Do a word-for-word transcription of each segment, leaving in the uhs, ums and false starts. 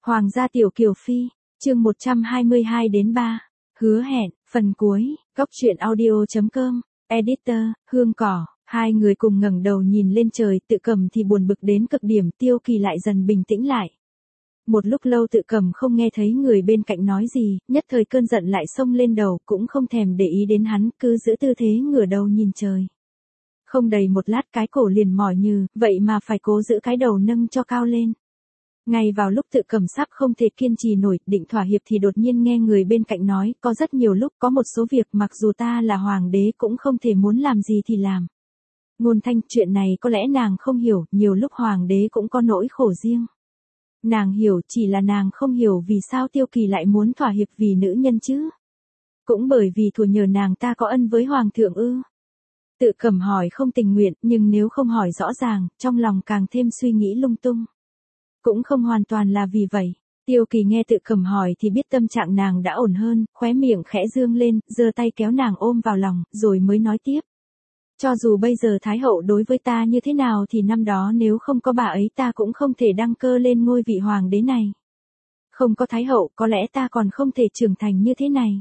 Hoàng gia tiểu kiều phi, chương một trăm hai mươi hai đến ba, hứa hẹn, phần cuối, góc truyện audio chấm com, editor, Hương Cỏ, hai người cùng ngẩng đầu nhìn lên trời, Tự Cầm thì buồn bực đến cực điểm, Tiêu Kỳ lại dần bình tĩnh lại. Một lúc lâu Tự Cầm không nghe thấy người bên cạnh nói gì, nhất thời cơn giận lại xông lên đầu, cũng không thèm để ý đến hắn, cứ giữ tư thế ngửa đầu nhìn trời. Không đầy một lát cái cổ liền mỏi nhừ, vậy mà phải cố giữ cái đầu nâng cho cao lên. Ngay vào lúc Tự Cầm sắp không thể kiên trì nổi, định thỏa hiệp thì đột nhiên nghe người bên cạnh nói, có rất nhiều lúc, có một số việc mặc dù ta là hoàng đế cũng không thể muốn làm gì thì làm. Ngôn Thanh, chuyện này có lẽ nàng không hiểu, nhiều lúc hoàng đế cũng có nỗi khổ riêng. Nàng hiểu, chỉ là nàng không hiểu vì sao Tiêu Kỳ lại muốn thỏa hiệp vì nữ nhân chứ. Cũng bởi vì thuở nhờ nàng ta có ân với hoàng thượng ư. Tự Cầm hỏi không tình nguyện, nhưng nếu không hỏi rõ ràng, trong lòng càng thêm suy nghĩ lung tung. Cũng không hoàn toàn là vì vậy. Tiêu Kỳ nghe Tự Cầm hỏi thì biết tâm trạng nàng đã ổn hơn, khóe miệng khẽ dương lên, giơ tay kéo nàng ôm vào lòng, rồi mới nói tiếp. Cho dù bây giờ Thái hậu đối với ta như thế nào thì năm đó nếu không có bà ấy ta cũng không thể đăng cơ lên ngôi vị hoàng đế này. Không có Thái hậu có lẽ ta còn không thể trưởng thành như thế này.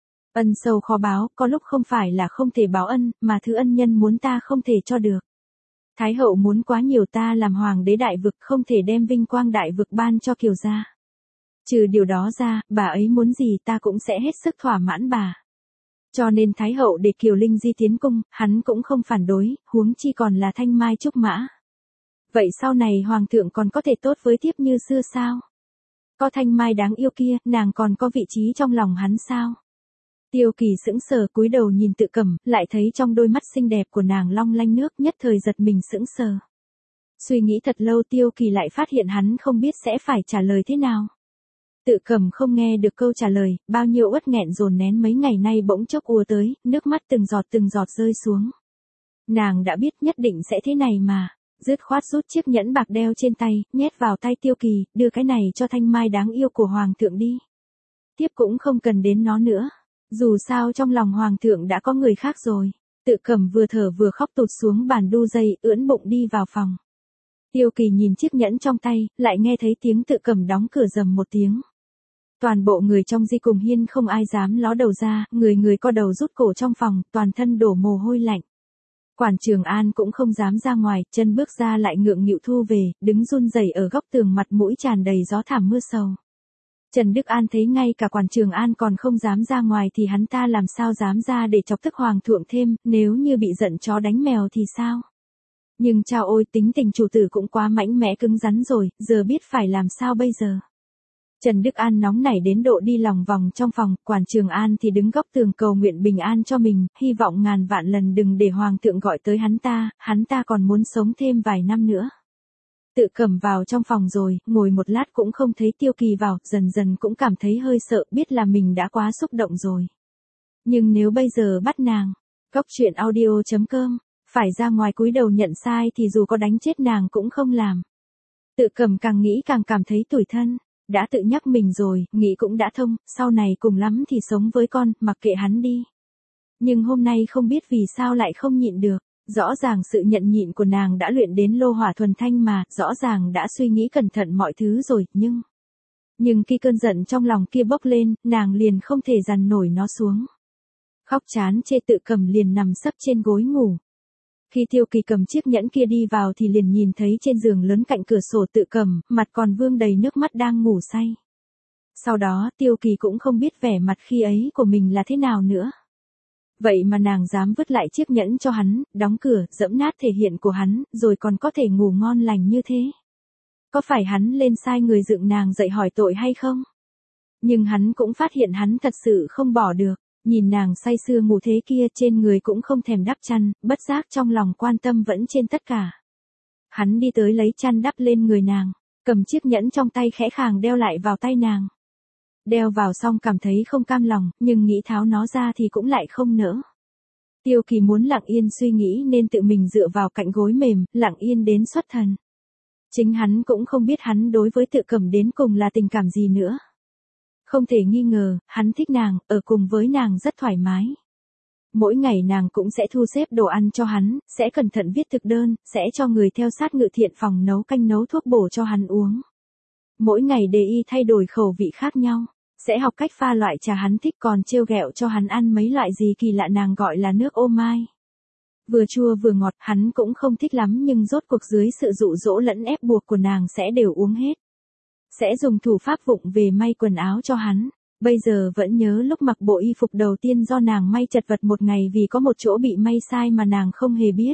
Ân sâu khó báo, có lúc không phải là không thể báo ân, mà thứ ân nhân muốn ta không thể cho được. Thái hậu muốn quá nhiều, ta làm hoàng đế đại vực không thể đem vinh quang đại vực ban cho Kiều gia. Trừ điều đó ra, bà ấy muốn gì ta cũng sẽ hết sức thỏa mãn bà. Cho nên Thái hậu để Kiều Linh Di tiến cung, hắn cũng không phản đối, huống chi còn là thanh mai trúc mã. Vậy sau này hoàng thượng còn có thể tốt với thiếp như xưa sao? Có thanh mai đáng yêu kia, nàng còn có vị trí trong lòng hắn sao? Tiêu Kỳ sững sờ cúi đầu nhìn Tự Cầm, lại thấy trong đôi mắt xinh đẹp của nàng long lanh nước, nhất thời giật mình sững sờ. Suy nghĩ thật lâu Tiêu Kỳ lại phát hiện hắn không biết sẽ phải trả lời thế nào. Tự Cầm không nghe được câu trả lời, bao nhiêu uất nghẹn dồn nén mấy ngày nay bỗng chốc ùa tới, nước mắt từng giọt từng giọt rơi xuống. Nàng đã biết nhất định sẽ thế này mà, dứt khoát rút chiếc nhẫn bạc đeo trên tay, nhét vào tay Tiêu Kỳ, đưa cái này cho thanh mai đáng yêu của hoàng thượng đi. Tiếp cũng không cần đến nó nữa. Dù sao trong lòng hoàng thượng đã có người khác rồi. Tự Cầm vừa thở vừa khóc tụt xuống bàn đu dây, ưỡn bụng đi vào phòng. Tiêu Kỳ nhìn chiếc nhẫn trong tay, lại nghe thấy tiếng Tự Cầm đóng cửa rầm một tiếng. Toàn bộ người trong Di cùng Hiên không ai dám ló đầu ra, người người co đầu rút cổ trong phòng, toàn thân đổ mồ hôi lạnh. Quản Trường An cũng không dám ra ngoài, chân bước ra lại ngượng nghịu thu về, đứng run rẩy ở góc tường, mặt mũi tràn đầy gió thảm mưa sầu. Trần Đức An thấy ngay cả Quản Trường An còn không dám ra ngoài thì hắn ta làm sao dám ra để chọc tức hoàng thượng thêm, nếu như bị giận chó đánh mèo thì sao? Nhưng chao ôi, tính tình chủ tử cũng quá mãnh mẽ cứng rắn rồi, giờ biết phải làm sao bây giờ? Trần Đức An nóng nảy đến độ đi lòng vòng trong phòng, Quản Trường An thì đứng góc tường cầu nguyện bình an cho mình, hy vọng ngàn vạn lần đừng để hoàng thượng gọi tới hắn ta, hắn ta còn muốn sống thêm vài năm nữa. Tự Cầm vào trong phòng rồi, ngồi một lát cũng không thấy Tiêu Kỳ vào, dần dần cũng cảm thấy hơi sợ, biết là mình đã quá xúc động rồi. Nhưng nếu bây giờ bắt nàng, góc truyện audio chấm com, phải ra ngoài cúi đầu nhận sai thì dù có đánh chết nàng cũng không làm. Tự Cầm càng nghĩ càng cảm thấy tủi thân, đã tự nhắc mình rồi, nghĩ cũng đã thông, sau này cùng lắm thì sống với con, mặc kệ hắn đi. Nhưng hôm nay không biết vì sao lại không nhịn được. Rõ ràng sự nhẫn nhịn của nàng đã luyện đến lô hỏa thuần thanh mà, rõ ràng đã suy nghĩ cẩn thận mọi thứ rồi, nhưng... Nhưng khi cơn giận trong lòng kia bốc lên, nàng liền không thể dằn nổi nó xuống. Khóc chán chê Tự Cầm liền nằm sấp trên gối ngủ. Khi Tiêu Kỳ cầm chiếc nhẫn kia đi vào thì liền nhìn thấy trên giường lớn cạnh cửa sổ Tự Cầm, mặt còn vương đầy nước mắt đang ngủ say. Sau đó Tiêu Kỳ cũng không biết vẻ mặt khi ấy của mình là thế nào nữa. Vậy mà nàng dám vứt lại chiếc nhẫn cho hắn, đóng cửa, dẫm nát thể hiện của hắn, rồi còn có thể ngủ ngon lành như thế. Có phải hắn lên sai người dựng nàng dậy hỏi tội hay không? Nhưng hắn cũng phát hiện hắn thật sự không bỏ được, nhìn nàng say sưa ngủ thế kia trên người cũng không thèm đắp chăn, bất giác trong lòng quan tâm vẫn trên tất cả. Hắn đi tới lấy chăn đắp lên người nàng, cầm chiếc nhẫn trong tay khẽ khàng đeo lại vào tay nàng. Đeo vào xong cảm thấy không cam lòng, nhưng nghĩ tháo nó ra thì cũng lại không nỡ. Tiêu Kỳ muốn lặng yên suy nghĩ nên tự mình dựa vào cạnh gối mềm, lặng yên đến xuất thần. Chính hắn cũng không biết hắn đối với Tự Cầm đến cùng là tình cảm gì nữa. Không thể nghi ngờ, hắn thích nàng, ở cùng với nàng rất thoải mái. Mỗi ngày nàng cũng sẽ thu xếp đồ ăn cho hắn, sẽ cẩn thận viết thực đơn, sẽ cho người theo sát ngự thiện phòng nấu canh nấu thuốc bổ cho hắn uống. Mỗi ngày để y thay đổi khẩu vị khác nhau, sẽ học cách pha loại trà hắn thích còn trêu ghẹo cho hắn ăn mấy loại gì kỳ lạ nàng gọi là nước ô mai. Vừa chua vừa ngọt, hắn cũng không thích lắm nhưng rốt cuộc dưới sự dụ dỗ lẫn ép buộc của nàng sẽ đều uống hết. Sẽ dùng thủ pháp vụng về may quần áo cho hắn. Bây giờ vẫn nhớ lúc mặc bộ y phục đầu tiên do nàng may chật vật một ngày vì có một chỗ bị may sai mà nàng không hề biết.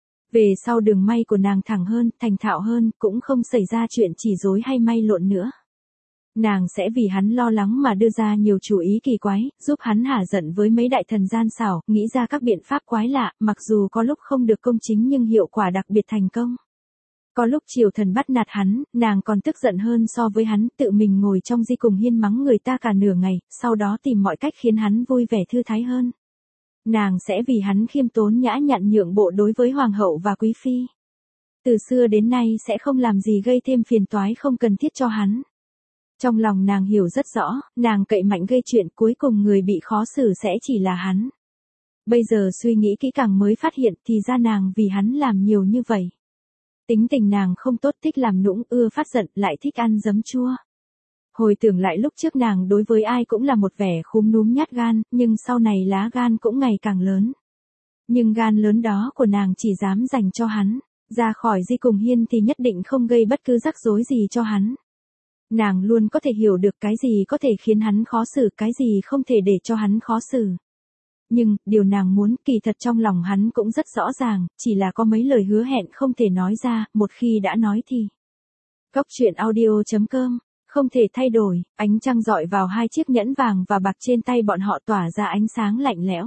Về sau đường may của nàng thẳng hơn, thành thạo hơn, cũng không xảy ra chuyện chỉ rối hay may lộn nữa. Nàng sẽ vì hắn lo lắng mà đưa ra nhiều chủ ý kỳ quái, giúp hắn hả giận với mấy đại thần gian xảo, nghĩ ra các biện pháp quái lạ, mặc dù có lúc không được công chính nhưng hiệu quả đặc biệt thành công. Có lúc triều thần bắt nạt hắn, nàng còn tức giận hơn so với hắn, tự mình ngồi trong di cùng hiên mắng người ta cả nửa ngày, sau đó tìm mọi cách khiến hắn vui vẻ thư thái hơn. Nàng sẽ vì hắn khiêm tốn nhã nhặn nhượng bộ đối với hoàng hậu và quý phi. Từ xưa đến nay sẽ không làm gì gây thêm phiền toái không cần thiết cho hắn. Trong lòng nàng hiểu rất rõ, nàng cậy mạnh gây chuyện cuối cùng người bị khó xử sẽ chỉ là hắn. Bây giờ suy nghĩ kỹ càng mới phát hiện thì ra nàng vì hắn làm nhiều như vậy. Tính tình nàng không tốt, thích làm nũng, ưa phát giận, lại thích ăn giấm chua. Hồi tưởng lại lúc trước nàng đối với ai cũng là một vẻ khúm núm nhát gan, nhưng sau này lá gan cũng ngày càng lớn. Nhưng gan lớn đó của nàng chỉ dám dành cho hắn, ra khỏi di cùng hiên thì nhất định không gây bất cứ rắc rối gì cho hắn. Nàng luôn có thể hiểu được cái gì có thể khiến hắn khó xử, cái gì không thể để cho hắn khó xử. Nhưng, điều nàng muốn kỳ thật trong lòng hắn cũng rất rõ ràng, chỉ là có mấy lời hứa hẹn không thể nói ra, một khi đã nói thì. Góc truyện audio chấm com, không thể thay đổi, ánh trăng rọi vào hai chiếc nhẫn vàng và bạc trên tay bọn họ tỏa ra ánh sáng lạnh lẽo.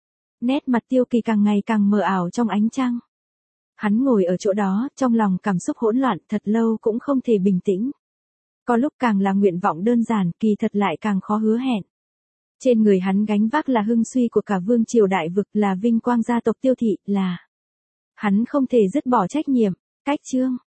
Nét mặt Tiêu Kỳ càng ngày càng mờ ảo trong ánh trăng. Hắn ngồi ở chỗ đó, trong lòng cảm xúc hỗn loạn, thật lâu cũng không thể bình tĩnh. Có lúc càng là nguyện vọng đơn giản, kỳ thật lại càng khó hứa hẹn. Trên người hắn gánh vác là hưng suy của cả vương triều đại vực, là vinh quang gia tộc Tiêu thị, là hắn không thể dứt bỏ trách nhiệm. Cách chương